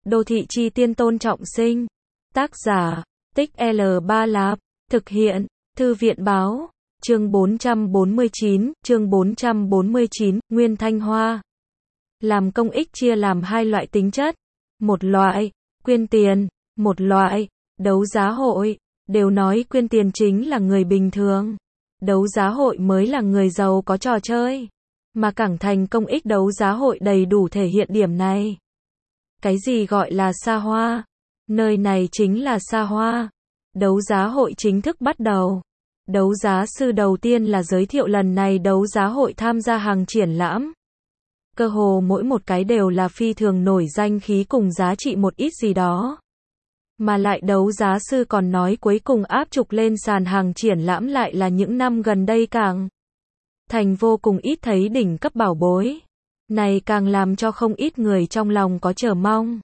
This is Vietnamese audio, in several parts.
Đô thị chi tiên Tôn Trọng Sinh. Tác giả, Tích L3 Lạp. Thực hiện, Thư viện báo. Chương 449, Nguyên Thanh Hoa. Làm công ích chia làm hai loại tính chất. Một loại, quyên tiền, một loại, đấu giá hội. Đều nói quyên tiền chính là người bình thường. Đấu giá hội mới là người giàu có trò chơi. Mà Cảng Thành công ích đấu giá hội đầy đủ thể hiện điểm này. Cái gì gọi là xa hoa? Nơi này chính là xa hoa. Đấu giá hội chính thức bắt đầu. Đấu giá sư đầu tiên là giới thiệu lần này đấu giá hội tham gia hàng triển lãm. Cơ hồ mỗi một cái đều là phi thường nổi danh khí cùng giá trị một ít gì đó. Mà lại đấu giá sư còn nói cuối cùng áp trục lên sàn hàng triển lãm lại là những năm gần đây Cảng Thành vô cùng ít thấy đỉnh cấp bảo bối. Này càng làm cho không ít người trong lòng có chờ mong.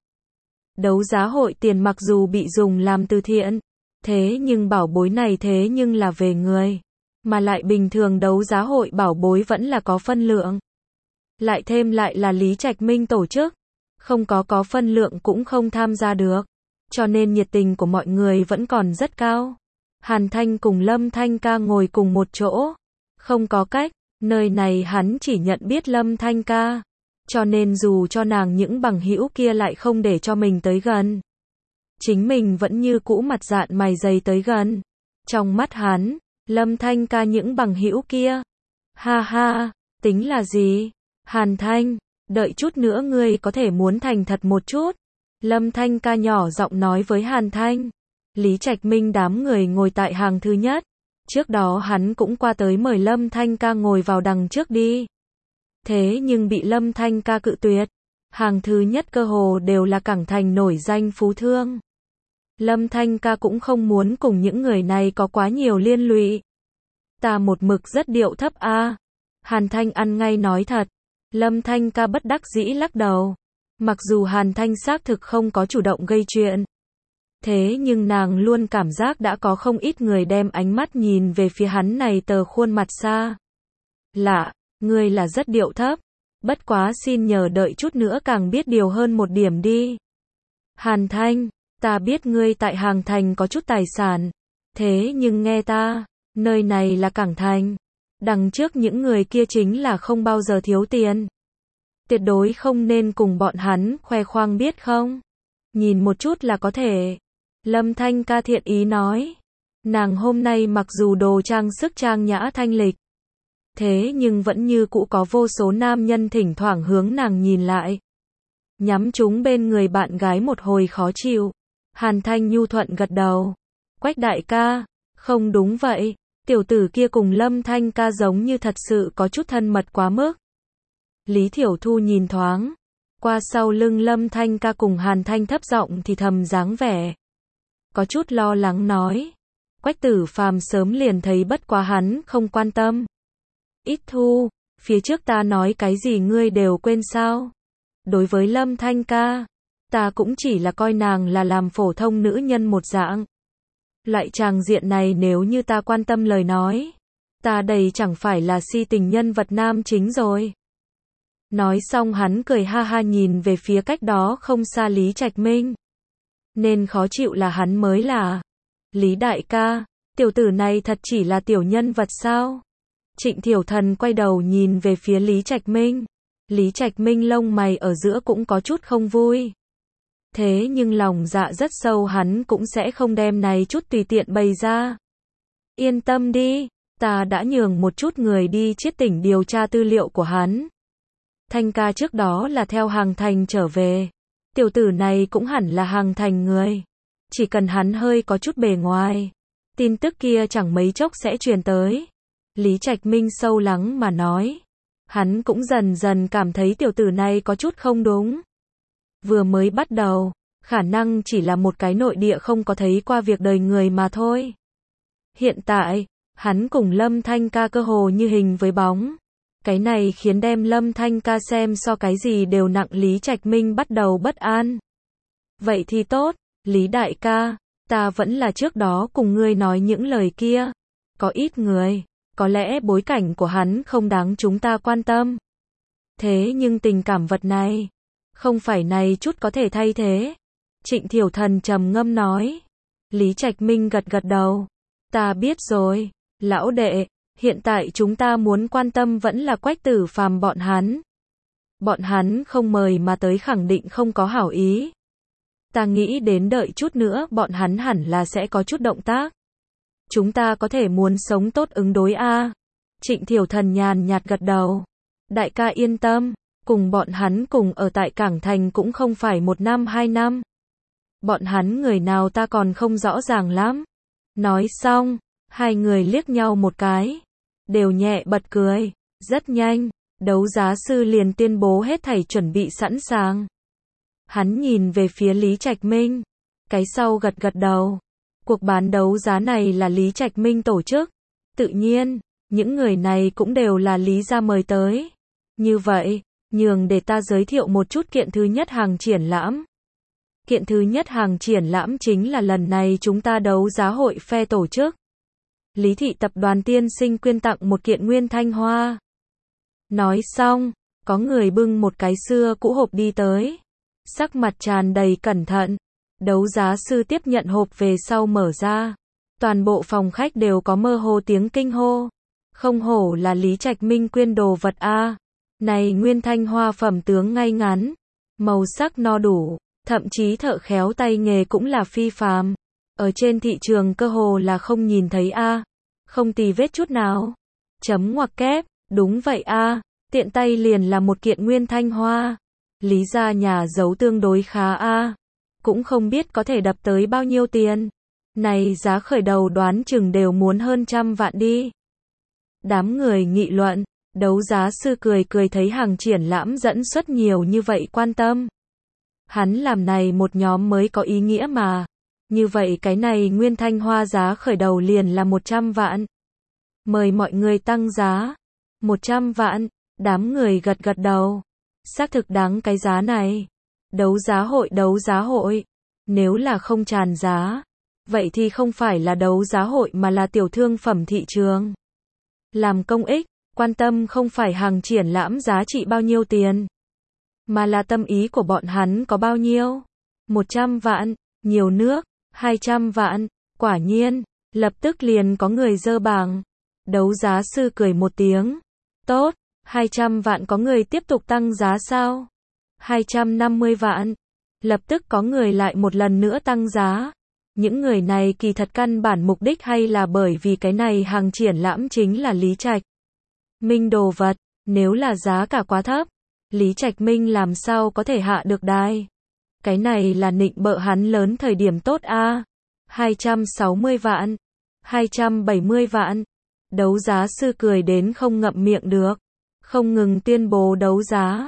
Đấu giá hội tiền mặc dù bị dùng làm từ thiện, thế nhưng bảo bối này thế nhưng là về người. Mà lại bình thường đấu giá hội bảo bối vẫn là có phân lượng. Lại thêm lại là Lý Trạch Minh tổ chức. Không có phân lượng cũng không tham gia được. Cho nên nhiệt tình của mọi người vẫn còn rất cao. Hàn Thanh cùng Lâm Thanh Ca ngồi cùng một chỗ. Không có cách, nơi này hắn chỉ nhận biết Lâm Thanh Ca. Cho nên dù cho nàng những bằng hữu kia lại không để cho mình tới gần. Chính mình vẫn như cũ mặt dạn mày dày tới gần. Trong mắt hắn, Lâm Thanh Ca những bằng hữu kia. Ha ha, tính là gì? Hàn Thanh, đợi chút nữa ngươi có thể muốn thành thật một chút. Lâm Thanh Ca nhỏ giọng nói với Hàn Thanh. Lý Trạch Minh đám người ngồi tại hàng thứ nhất. Trước đó hắn cũng qua tới mời Lâm Thanh Ca ngồi vào đằng trước đi. Thế nhưng bị Lâm Thanh Ca cự tuyệt. Hàng thứ nhất cơ hồ đều là Cảng Thành nổi danh phú thương. Lâm Thanh Ca cũng không muốn cùng những người này có quá nhiều liên lụy. Ta một mực rất điệu thấp a. Hàn Thanh ăn ngay nói thật. Lâm Thanh Ca bất đắc dĩ lắc đầu. Mặc dù Hàn Thanh xác thực không có chủ động gây chuyện. Thế nhưng nàng luôn cảm giác đã có không ít người đem ánh mắt nhìn về phía hắn này tờ khuôn mặt xa lạ. Ngươi là rất điệu thấp. Bất quá xin nhờ đợi chút nữa càng biết điều hơn một điểm đi. Hàn Thanh, ta biết ngươi tại Hàng Thành có chút tài sản. Thế nhưng nghe ta, nơi này là Cảng Thành. Đằng trước những người kia chính là không bao giờ thiếu tiền. Tuyệt đối không nên cùng bọn hắn khoe khoang biết không? Nhìn một chút là có thể. Lâm Thanh Ca thiện ý nói. Nàng hôm nay mặc dù đồ trang sức trang nhã thanh lịch. Thế nhưng vẫn như cũ có vô số nam nhân thỉnh thoảng hướng nàng nhìn lại. Nhắm chúng bên người bạn gái một hồi khó chịu. Hàn Thanh nhu thuận gật đầu. Quách đại ca, không đúng vậy. Tiểu tử kia cùng Lâm Thanh Ca giống như thật sự có chút thân mật quá mức. Lý Thiểu Thu nhìn thoáng. Qua sau lưng Lâm Thanh Ca cùng Hàn Thanh thấp giọng thì thầm dáng vẻ. Có chút lo lắng nói. Quách Tử Phàm sớm liền thấy bất quá hắn không quan tâm. Ít Thu, phía trước ta nói cái gì ngươi đều quên sao? Đối với Lâm Thanh Ca, ta cũng chỉ là coi nàng là làm phổ thông nữ nhân một dạng. Loại tràng diện này nếu như ta quan tâm lời nói, ta đây chẳng phải là si tình nhân vật nam chính rồi. Nói xong hắn cười ha ha nhìn về phía cách đó không xa Lý Trạch Minh. Nên khó chịu là hắn mới là. Lý đại ca, tiểu tử này thật chỉ là tiểu nhân vật sao? Trịnh Thiểu Thần quay đầu nhìn về phía Lý Trạch Minh. Lý Trạch Minh lông mày ở giữa cũng có chút không vui. Thế nhưng lòng dạ rất sâu hắn cũng sẽ không đem này chút tùy tiện bày ra. Yên tâm đi, ta đã nhường một chút người đi Chiết Tỉnh điều tra tư liệu của hắn. Thanh Ca trước đó là theo Hàng Thành trở về. Tiểu tử này cũng hẳn là Hàng Thành người. Chỉ cần hắn hơi có chút bề ngoài, tin tức kia chẳng mấy chốc sẽ truyền tới. Lý Trạch Minh sâu lắng mà nói. Hắn cũng dần dần cảm thấy tiểu tử này có chút không đúng. Vừa mới bắt đầu, khả năng chỉ là một cái nội địa không có thấy qua việc đời người mà thôi. Hiện tại, hắn cùng Lâm Thanh Ca cơ hồ như hình với bóng. Cái này khiến đem Lâm Thanh Ca xem so cái gì đều nặng. Lý Trạch Minh bắt đầu bất an. Vậy thì tốt, Lý đại ca, ta vẫn là trước đó cùng ngươi nói những lời kia. Có ít người, có lẽ bối cảnh của hắn không đáng chúng ta quan tâm. Thế nhưng tình cảm vật này, Không phải này chút có thể thay thế. Trịnh Thiểu Thần trầm ngâm nói. Lý Trạch Minh gật gật đầu. Ta biết rồi, lão đệ, hiện tại chúng ta muốn quan tâm vẫn là Quách Tử Phàm bọn hắn. Bọn hắn không mời mà tới khẳng định không có hảo ý. Ta nghĩ đến đợi chút nữa bọn hắn hẳn là sẽ có chút động tác. Chúng ta có thể muốn sống tốt ứng đối a. Trịnh Thiểu Thần nhàn nhạt gật đầu. Đại ca yên tâm, cùng bọn hắn cùng ở tại Cảng Thành cũng không phải 1 năm 2 năm. Bọn hắn người nào ta còn không rõ ràng lắm. Nói xong, hai người liếc nhau một cái, đều nhẹ bật cười. Rất nhanh, đấu giá sư liền tuyên bố hết thảy chuẩn bị sẵn sàng. Hắn nhìn về phía Lý Trạch Minh, cái sau gật gật đầu. Cuộc bán đấu giá này là Lý Trạch Minh tổ chức. Tự nhiên, những người này cũng đều là Lý gia mời tới. Như vậy, nhường để ta giới thiệu một chút kiện thứ nhất hàng triển lãm. Kiện thứ nhất hàng triển lãm chính là lần này chúng ta đấu giá hội phe tổ chức. Lý thị tập đoàn tiên sinh quyên tặng một kiện nguyên thanh hoa. Nói xong, có người bưng một cái xưa cũ hộp đi tới. Sắc mặt tràn đầy cẩn thận. Đấu giá sư tiếp nhận hộp về sau mở ra. Toàn bộ phòng khách đều có mơ hồ tiếng kinh hô. Không hổ là Lý Trạch Minh quyên đồ vật a. Này nguyên thanh hoa phẩm tướng ngay ngắn, màu sắc no đủ, thậm chí thợ khéo tay nghề cũng là phi phàm. Ở trên thị trường cơ hồ là không nhìn thấy a. Không tì vết chút nào. Chấm ngoặc kép, đúng vậy a, tiện tay liền là một kiện nguyên thanh hoa. Lý gia nhà giấu tương đối khá a. Cũng không biết có thể đập tới bao nhiêu tiền. Này giá khởi đầu đoán chừng đều muốn hơn 100 vạn đi. Đám người nghị luận, đấu giá sư cười cười thấy hàng triển lãm dẫn xuất nhiều như vậy quan tâm. Hắn làm này một nhóm mới có ý nghĩa mà. Như vậy cái này nguyên thanh hoa giá khởi đầu liền là 100 vạn. Mời mọi người tăng giá. 100 vạn, đám người gật gật đầu. Xác thực đáng cái giá này. Đấu giá hội. Nếu là không tràn giá, vậy thì không phải là đấu giá hội mà là tiểu thương phẩm thị trường. Làm công ích, quan tâm không phải hàng triển lãm giá trị bao nhiêu tiền, mà là tâm ý của bọn hắn có bao nhiêu. 100 vạn, nhiều nước, 200 vạn, quả nhiên, lập tức liền có người dơ bảng. Đấu giá sư cười một tiếng. Tốt, 200 vạn có người tiếp tục tăng giá sao? 250 vạn. Lập tức có người lại một lần nữa tăng giá. Những người này kỳ thật căn bản mục đích hay là bởi vì cái này hàng triển lãm chính là Lý Trạch Minh đồ vật, nếu là giá cả quá thấp, Lý Trạch Minh làm sao có thể hạ được đài. Cái này là nịnh bợ hắn lớn thời điểm tốt a. 260 vạn, 270 vạn. Đấu giá sư cười đến không ngậm miệng được, không ngừng tuyên bố đấu giá.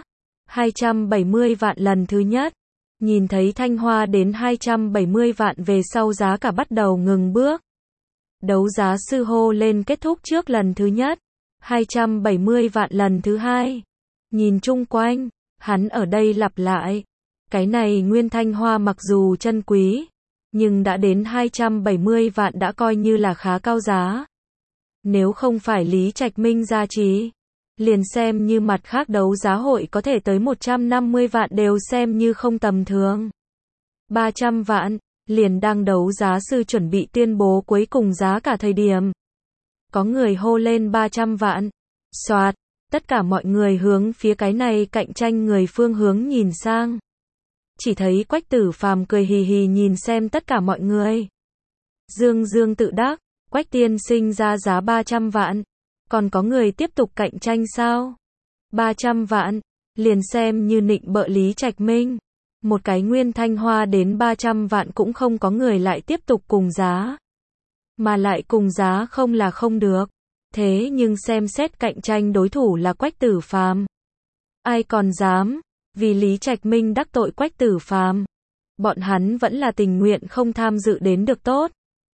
270 vạn lần thứ nhất. Nhìn thấy thanh hoa đến 270 vạn về sau giá cả bắt đầu ngừng bước. Đấu giá sư hô lên kết thúc trước lần thứ nhất. 270 vạn lần thứ hai. Nhìn chung quanh, hắn ở đây lặp lại. Cái này nguyên thanh hoa mặc dù chân quý, nhưng đã đến 270 vạn đã coi như là khá cao giá. Nếu không phải Lý Trạch Minh gia trì, liền xem như mặt khác đấu giá hội có thể tới 150 vạn đều xem như không tầm thường. 300 vạn, liền đang đấu giá sư chuẩn bị tuyên bố cuối cùng giá cả thời điểm. Có người hô lên 300 vạn. Soạt, tất cả mọi người hướng phía cái này cạnh tranh người phương hướng nhìn sang. Chỉ thấy Quách Tử Phàm cười hì hì nhìn xem tất cả mọi người. Dương dương tự đắc, Quách tiên sinh ra giá 300 vạn. Còn có người tiếp tục cạnh tranh sao? 300 vạn, liền xem như nịnh bợ Lý Trạch Minh. Một cái nguyên thanh hoa đến 300 vạn cũng không có người lại tiếp tục cùng giá. Mà lại cùng giá không là không được. Thế nhưng xem xét cạnh tranh đối thủ là Quách Tử Phàm. Ai còn dám, vì Lý Trạch Minh đắc tội Quách Tử Phàm. Bọn hắn vẫn là tình nguyện không tham dự đến được tốt.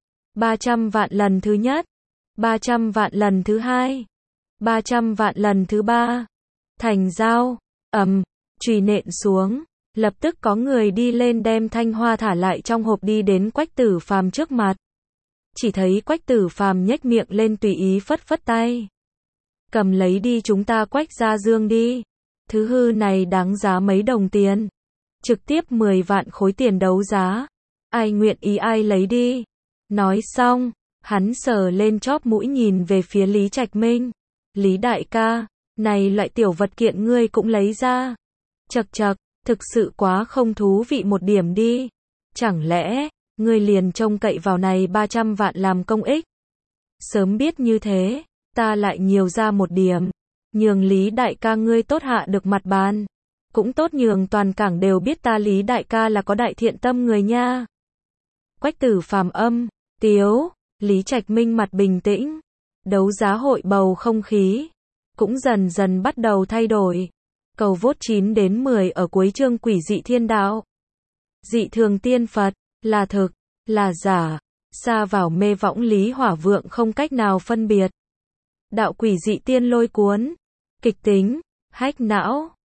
300 vạn lần thứ nhất. 300 vạn lần thứ hai. 300 vạn lần thứ ba. Thành giao, chùy nện xuống. Lập tức có người đi lên đem thanh hoa thả lại trong hộp đi đến Quách Tử Phàm trước mặt. Chỉ thấy Quách Tử Phàm nhếch miệng lên tùy ý phất phất tay. Cầm lấy đi chúng ta Quách gia dương đi. Thứ hư này đáng giá mấy đồng tiền. Trực tiếp 10 vạn khối tiền đấu giá. Ai nguyện ý ai lấy đi. Nói xong, hắn sờ lên chóp mũi nhìn về phía Lý Trạch Minh. Lý đại ca, này loại tiểu vật kiện ngươi cũng lấy ra. Chậc chậc, thực sự quá không thú vị một điểm đi. Chẳng lẽ, ngươi liền trông cậy vào này 300 vạn làm công ích? Sớm biết như thế, ta lại nhiều ra một điểm. Nhường Lý đại ca ngươi tốt hạ được mặt bàn. Cũng tốt nhường toàn cảng đều biết ta Lý đại ca là có đại thiện tâm người nha. Quách Tử Phàm âm, tiếu, Lý Trạch Minh mặt bình tĩnh. Đấu giá hội bầu không khí cũng dần dần bắt đầu thay đổi. Cầu vote 9 đến 10 ở cuối chương Quỷ dị thiên đạo. Dị thường tiên Phật, là thực, là giả, xa vào mê võng Lý Hỏa Vượng không cách nào phân biệt. Đạo quỷ dị tiên lôi cuốn, kịch tính, hách não.